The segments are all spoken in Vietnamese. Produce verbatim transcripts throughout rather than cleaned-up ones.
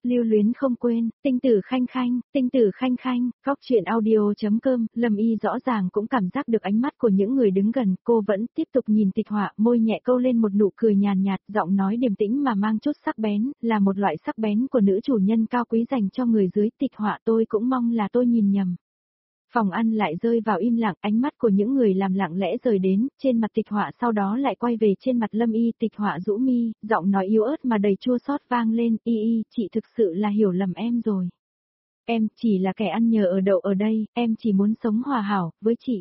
Lưu luyến không quên, tinh tử khanh khanh, tinh tử khanh khanh, góc chuyện audio.com, Lâm Y rõ ràng cũng cảm giác được ánh mắt của những người đứng gần, cô vẫn tiếp tục nhìn Tịch Họa, môi nhẹ câu lên một nụ cười nhàn nhạt, giọng nói điềm tĩnh mà mang chút sắc bén, là một loại sắc bén của nữ chủ nhân cao quý dành cho người dưới. Tịch Họa, tôi cũng mong là tôi nhìn nhầm. Phòng ăn lại rơi vào im lặng, ánh mắt của những người làm lặng lẽ rời đến, trên mặt Tịch Họa sau đó lại quay về trên mặt Lâm Y. Tịch Họa rũ mi, giọng nói yếu ớt mà đầy chua xót vang lên, y y, chị thực sự là hiểu lầm em rồi. Em chỉ là kẻ ăn nhờ ở đậu ở đây, em chỉ muốn sống hòa hảo với chị.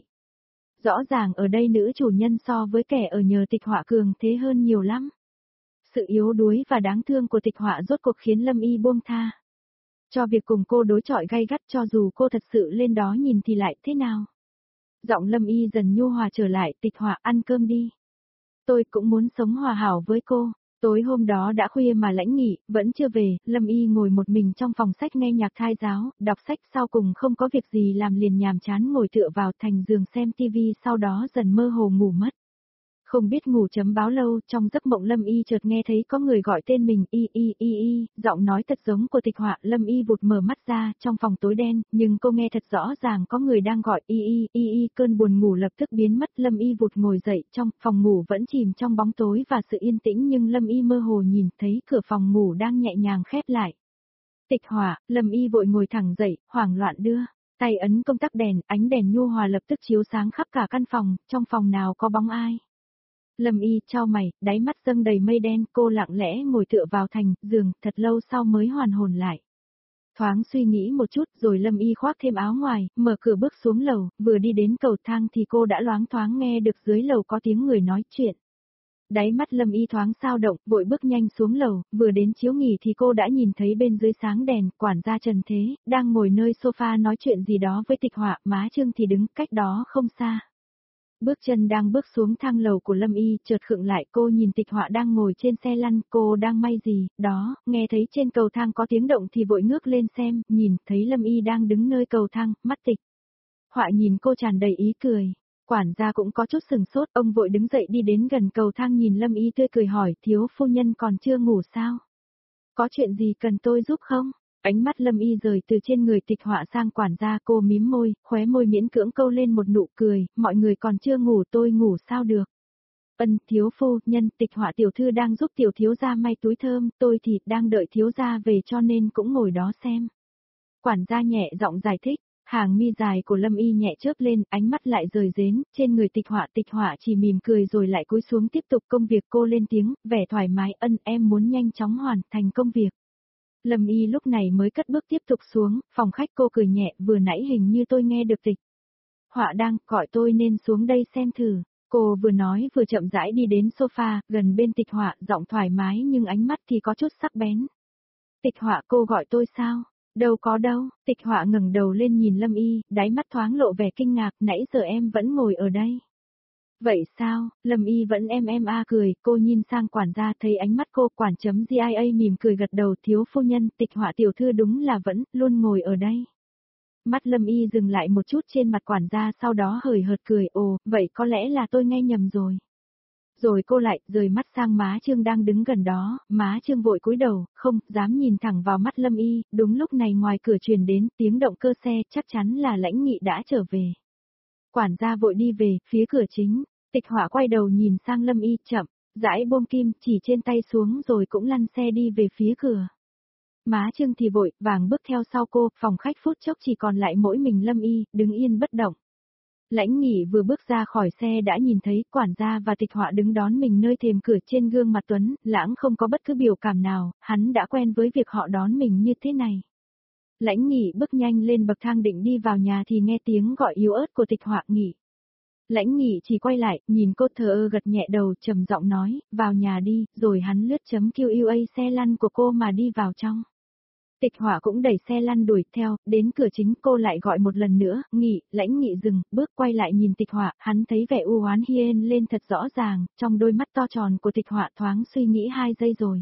Rõ ràng ở đây nữ chủ nhân so với kẻ ở nhờ Tịch Họa cường thế hơn nhiều lắm. Sự yếu đuối và đáng thương của Tịch Họa rốt cuộc khiến Lâm Y buông tha. Cho việc cùng cô đối chọi gay gắt, cho dù cô thật sự lên đó nhìn thì lại thế nào. Giọng Lâm Y dần nhu hòa trở lại. Tịch Họa, ăn cơm đi. Tôi cũng muốn sống hòa hảo với cô. Tối hôm đó đã khuya mà Lãnh Nghị vẫn chưa về, Lâm Y ngồi một mình trong phòng sách nghe nhạc thai giáo, đọc sách, sau cùng không có việc gì làm liền nhàm chán ngồi tựa vào thành giường xem tivi, sau đó dần mơ hồ ngủ mất. Không biết ngủ chấm báo lâu, trong giấc mộng Lâm Y chợt nghe thấy có người gọi tên mình, y y y y, giọng nói thật giống của Tịch Họa. Lâm Y vụt mở mắt ra, trong phòng tối đen, nhưng cô nghe thật rõ ràng có người đang gọi y y y y, cơn buồn ngủ lập tức biến mất. Lâm Y vụt ngồi dậy, trong phòng ngủ vẫn chìm trong bóng tối và sự yên tĩnh, nhưng Lâm Y mơ hồ nhìn thấy cửa phòng ngủ đang nhẹ nhàng khép lại. Tịch Họa, Lâm Y vội ngồi thẳng dậy, hoảng loạn đưa tay ấn công tắc đèn, ánh đèn nhu hòa lập tức chiếu sáng khắp cả căn phòng, trong phòng nào có bóng ai. Lâm Y chau mày, đáy mắt dâng đầy mây đen, cô lặng lẽ ngồi tựa vào thành giường, thật lâu sau mới hoàn hồn lại. Thoáng suy nghĩ một chút rồi Lâm Y khoác thêm áo ngoài, mở cửa bước xuống lầu, vừa đi đến cầu thang thì cô đã loáng thoáng nghe được dưới lầu có tiếng người nói chuyện. Đáy mắt Lâm Y thoáng dao động, vội bước nhanh xuống lầu, vừa đến chiếu nghỉ thì cô đã nhìn thấy bên dưới sáng đèn, quản gia Trần Thế, đang ngồi nơi sofa nói chuyện gì đó với Tịch Họa, má Trương thì đứng cách đó không xa. Bước chân đang bước xuống thang lầu của Lâm Y, chợt khựng lại, cô nhìn Tịch Họa đang ngồi trên xe lăn, cô đang may gì, đó, nghe thấy trên cầu thang có tiếng động thì vội ngước lên xem, nhìn, thấy Lâm Y đang đứng nơi cầu thang, mắt Tịch Họa nhìn cô tràn đầy ý cười. Quản gia cũng có chút sừng sốt, ông vội đứng dậy đi đến gần cầu thang nhìn Lâm Y tươi cười hỏi, thiếu phu nhân còn chưa ngủ sao? Có chuyện gì cần tôi giúp không? Ánh mắt Lâm Y rời từ trên người Tịch Họa sang quản gia, cô mím môi, khóe môi miễn cưỡng câu lên một nụ cười, mọi người còn chưa ngủ tôi ngủ sao được. Ân, thiếu phu nhân, Tịch Họa tiểu thư đang giúp tiểu thiếu gia may túi thơm, tôi thì đang đợi thiếu gia về cho nên cũng ngồi đó xem. Quản gia nhẹ giọng giải thích, hàng mi dài của Lâm Y nhẹ chớp lên, ánh mắt lại rời rến, trên người Tịch Họa. Tịch Họa chỉ mỉm cười rồi lại cúi xuống tiếp tục công việc, cô lên tiếng, vẻ thoải mái, ân, em muốn nhanh chóng hoàn thành công việc. Lâm Y lúc này mới cất bước tiếp tục xuống, phòng khách. Cô cười nhẹ, vừa nãy hình như tôi nghe được Tịch Họa đang gọi tôi nên xuống đây xem thử. Cô vừa nói vừa chậm rãi đi đến sofa, gần bên Tịch Họa, giọng thoải mái nhưng ánh mắt thì có chút sắc bén. Tịch Họa, cô gọi tôi sao? Đâu có đâu. Tịch Họa ngẩng đầu lên nhìn Lâm Y, đáy mắt thoáng lộ vẻ kinh ngạc, nãy giờ em vẫn ngồi ở đây. Vậy sao? Lâm Y vẫn em em a cười, cô nhìn sang quản gia thấy ánh mắt cô, quản chấm gi i a mỉm cười gật đầu, thiếu phu nhân, Tịch Họa tiểu thư đúng là vẫn luôn ngồi ở đây. Mắt Lâm Y dừng lại một chút trên mặt quản gia, sau đó hời hợt cười, ồ, vậy có lẽ là tôi nghe nhầm rồi. Rồi cô lại rời mắt sang má Trương đang đứng gần đó, má Trương vội cúi đầu, không dám nhìn thẳng vào mắt Lâm Y. Đúng lúc này ngoài cửa truyền đến tiếng động cơ xe, chắc chắn là Lãnh Nghị đã trở về. Quản gia vội đi về phía cửa chính, Tịch Họa quay đầu nhìn sang Lâm Y, chậm rãi buông kim chỉ trên tay xuống rồi cũng lăn xe đi về phía cửa. Má Trương thì vội vàng bước theo sau cô, phòng khách phút chốc chỉ còn lại mỗi mình Lâm Y, đứng yên bất động. Lãnh Nghị vừa bước ra khỏi xe đã nhìn thấy quản gia và Tịch Họa đứng đón mình nơi thềm cửa, trên gương mặt Tuấn Lãng không có bất cứ biểu cảm nào, hắn đã quen với việc họ đón mình như thế này. Lãnh Nghị bước nhanh lên bậc thang định đi vào nhà thì nghe tiếng gọi yếu ớt của Tịch Họa, Nghị. Lãnh Nghị chỉ quay lại, nhìn cô thờ ơ gật nhẹ đầu, trầm giọng nói, vào nhà đi, rồi hắn lướt chấm quy a xe lăn của cô mà đi vào trong. Tịch Họa cũng đẩy xe lăn đuổi theo, đến cửa chính cô lại gọi một lần nữa, Nghị. Lãnh Nghị dừng, bước quay lại nhìn Tịch Họa, hắn thấy vẻ u oán hiên lên thật rõ ràng, trong đôi mắt to tròn của Tịch Họa thoáng suy nghĩ hai giây rồi.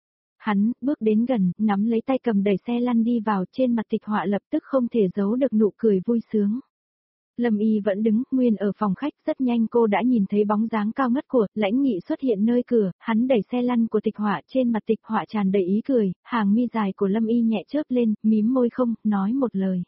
Hắn bước đến gần, nắm lấy tay cầm đẩy xe lăn đi vào, trên mặt Tịch Họa lập tức không thể giấu được nụ cười vui sướng. Lâm Y vẫn đứng nguyên ở phòng khách, rất nhanh cô đã nhìn thấy bóng dáng cao ngất của Lãnh Nghị xuất hiện nơi cửa, hắn đẩy xe lăn của Tịch Họa, trên mặt Tịch Họa tràn đầy ý cười, hàng mi dài của Lâm Y nhẹ chớp lên, mím môi không nói một lời.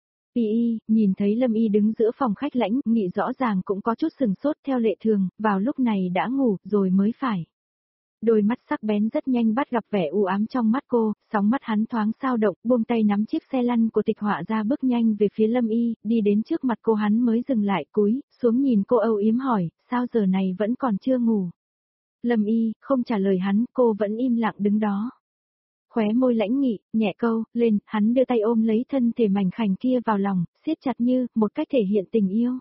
Y Y, nhìn thấy Lâm Y đứng giữa phòng khách, Lãnh Nghị rõ ràng cũng có chút sừng sốt, theo lệ thường, vào lúc này đã ngủ rồi mới phải. Đôi mắt sắc bén rất nhanh bắt gặp vẻ u ám trong mắt cô, sóng mắt hắn thoáng xao động, buông tay nắm chiếc xe lăn của Tịch Họa ra, bước nhanh về phía Lâm Y, đi đến trước mặt cô, hắn mới dừng lại, cúi xuống nhìn cô âu yếm hỏi, sao giờ này vẫn còn chưa ngủ? Lâm Y không trả lời hắn, cô vẫn im lặng đứng đó. Khóe môi Lãnh Nghị nhẹ câu lên, hắn đưa tay ôm lấy thân thể mảnh khảnh kia vào lòng, siết chặt như một cách thể hiện tình yêu.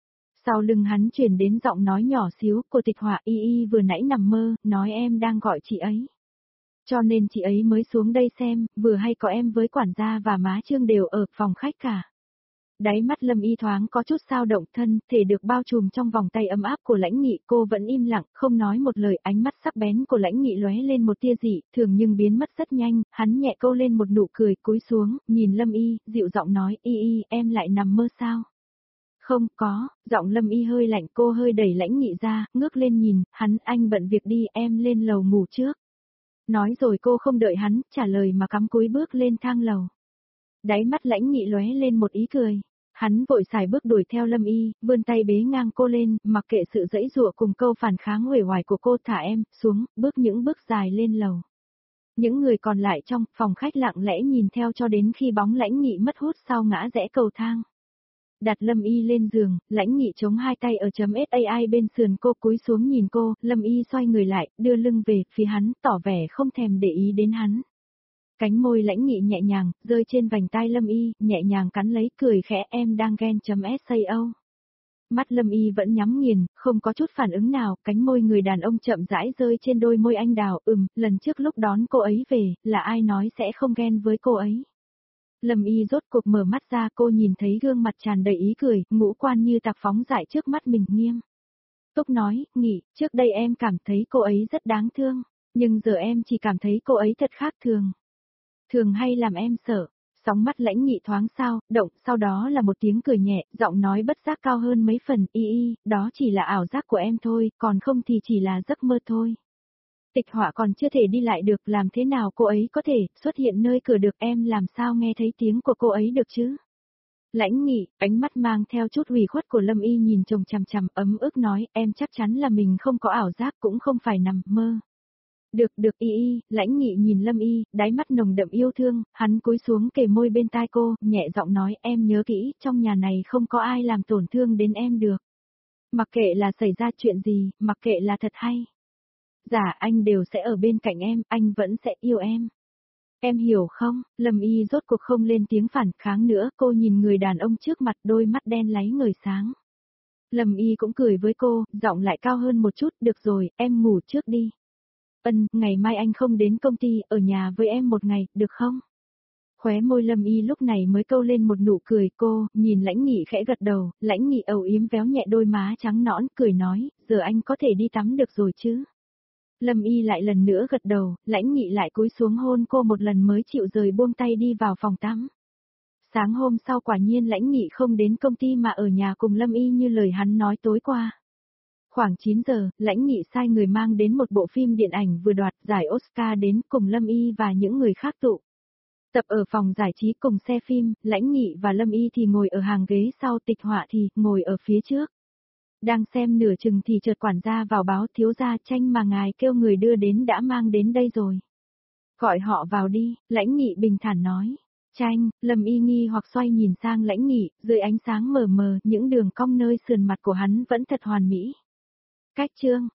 Sau lưng hắn truyền đến giọng nói nhỏ xíu của Tịch Họa, Y Y vừa nãy nằm mơ, nói em đang gọi chị ấy. Cho nên chị ấy mới xuống đây xem, vừa hay có em với quản gia và má Trương đều ở phòng khách cả. Đáy mắt Lâm Y thoáng có chút xao động, thân thể được bao trùm trong vòng tay ấm áp của Lãnh Nghị, cô vẫn im lặng, không nói một lời, ánh mắt sắc bén của Lãnh Nghị lóe lên một tia dị thường nhưng biến mất rất nhanh, hắn nhẹ câu lên một nụ cười, cúi xuống, nhìn Lâm Y, dịu giọng nói, Y Y, em lại nằm mơ sao? Không có, giọng Lâm Y hơi lạnh, cô hơi đẩy Lãnh Nghị ra, ngước lên nhìn, hắn, anh bận việc đi, em lên lầu ngủ trước. Nói rồi cô không đợi hắn trả lời mà cắm cúi bước lên thang lầu. Đáy mắt Lãnh Nghị lóe lên một ý cười. Hắn vội xài bước đuổi theo Lâm Y, vươn tay bế ngang cô lên, mặc kệ sự dãy dụa cùng câu phản kháng uể oải của cô, thả em xuống, bước những bước dài lên lầu. Những người còn lại trong phòng khách lặng lẽ nhìn theo cho đến khi bóng Lãnh Nghị mất hút sau ngã rẽ cầu thang. Đặt Lâm Y lên giường, Lãnh Nghị chống hai tay ở chấm sai bên sườn cô, cúi xuống nhìn cô, Lâm Y xoay người lại, đưa lưng về phía hắn, tỏ vẻ không thèm để ý đến hắn. Cánh môi Lãnh Nghị nhẹ nhàng, rơi trên vành tai Lâm Y, nhẹ nhàng cắn lấy, cười khẽ, em đang ghen chấm sao. Mắt Lâm Y vẫn nhắm nghiền, không có chút phản ứng nào, cánh môi người đàn ông chậm rãi rơi trên đôi môi anh đào, ừm, lần trước lúc đón cô ấy về, là ai nói sẽ không ghen với cô ấy. Lâm Y rốt cuộc mở mắt ra, cô nhìn thấy gương mặt tràn đầy ý cười, ngũ quan như tạc phóng dại trước mắt mình, nghiêm túc nói, Nghị, trước đây em cảm thấy cô ấy rất đáng thương, nhưng giờ em chỉ cảm thấy cô ấy thật khác thường. Thường hay làm em sợ. Sóng mắt Lãnh Nghị thoáng sao, động, sau đó là một tiếng cười nhẹ, giọng nói bất giác cao hơn mấy phần, Y Y, đó chỉ là ảo giác của em thôi, còn không thì chỉ là giấc mơ thôi. Tịch Họa còn chưa thể đi lại được, làm thế nào cô ấy có thể xuất hiện nơi cửa được, em làm sao nghe thấy tiếng của cô ấy được chứ? Lãnh Nghị, ánh mắt mang theo chút ủy khuất của Lâm Y nhìn chồng chằm chằm, ấm ức nói, em chắc chắn là mình không có ảo giác, cũng không phải nằm mơ. Được được Y Y, Lãnh Nghị nhìn Lâm Y, đáy mắt nồng đậm yêu thương, hắn cúi xuống kề môi bên tai cô, nhẹ giọng nói, em nhớ kỹ, trong nhà này không có ai làm tổn thương đến em được. Mặc kệ là xảy ra chuyện gì, mặc kệ là thật hay giả, anh đều sẽ ở bên cạnh em, anh vẫn sẽ yêu em. Em hiểu không? Lâm Y rốt cuộc không lên tiếng phản kháng nữa, cô nhìn người đàn ông trước mặt, đôi mắt đen láy ngời sáng. Lâm Y cũng cười với cô, giọng lại cao hơn một chút, được rồi, em ngủ trước đi. Ân, ngày mai anh không đến công ty, ở nhà với em một ngày, được không? Khóe môi Lâm Y lúc này mới câu lên một nụ cười, cô, nhìn Lãnh Nghị khẽ gật đầu, Lãnh Nghị âu yếm véo nhẹ đôi má trắng nõn, cười nói, giờ anh có thể đi tắm được rồi chứ? Lâm Y lại lần nữa gật đầu, Lãnh Nghị lại cúi xuống hôn cô một lần mới chịu rời buông tay đi vào phòng tắm. Sáng hôm sau quả nhiên Lãnh Nghị không đến công ty mà ở nhà cùng Lâm Y như lời hắn nói tối qua. Khoảng chín giờ, Lãnh Nghị sai người mang đến một bộ phim điện ảnh vừa đoạt giải Oscar đến cùng Lâm Y và những người khác tụ tập ở phòng giải trí cùng xe phim, Lãnh Nghị và Lâm Y thì ngồi ở hàng ghế sau, Tịch Họa thì ngồi ở phía trước. Đang xem nửa chừng thì chợt quản gia vào báo, thiếu gia, tranh mà ngài kêu người đưa đến đã mang đến đây rồi. Gọi họ vào đi, Lãnh Nghị bình thản nói. Tranh, Lâm Y nghi hoặc xoay nhìn sang Lãnh Nghị, dưới ánh sáng mờ mờ, những đường cong nơi sườn mặt của hắn vẫn thật hoàn mỹ. Cách chương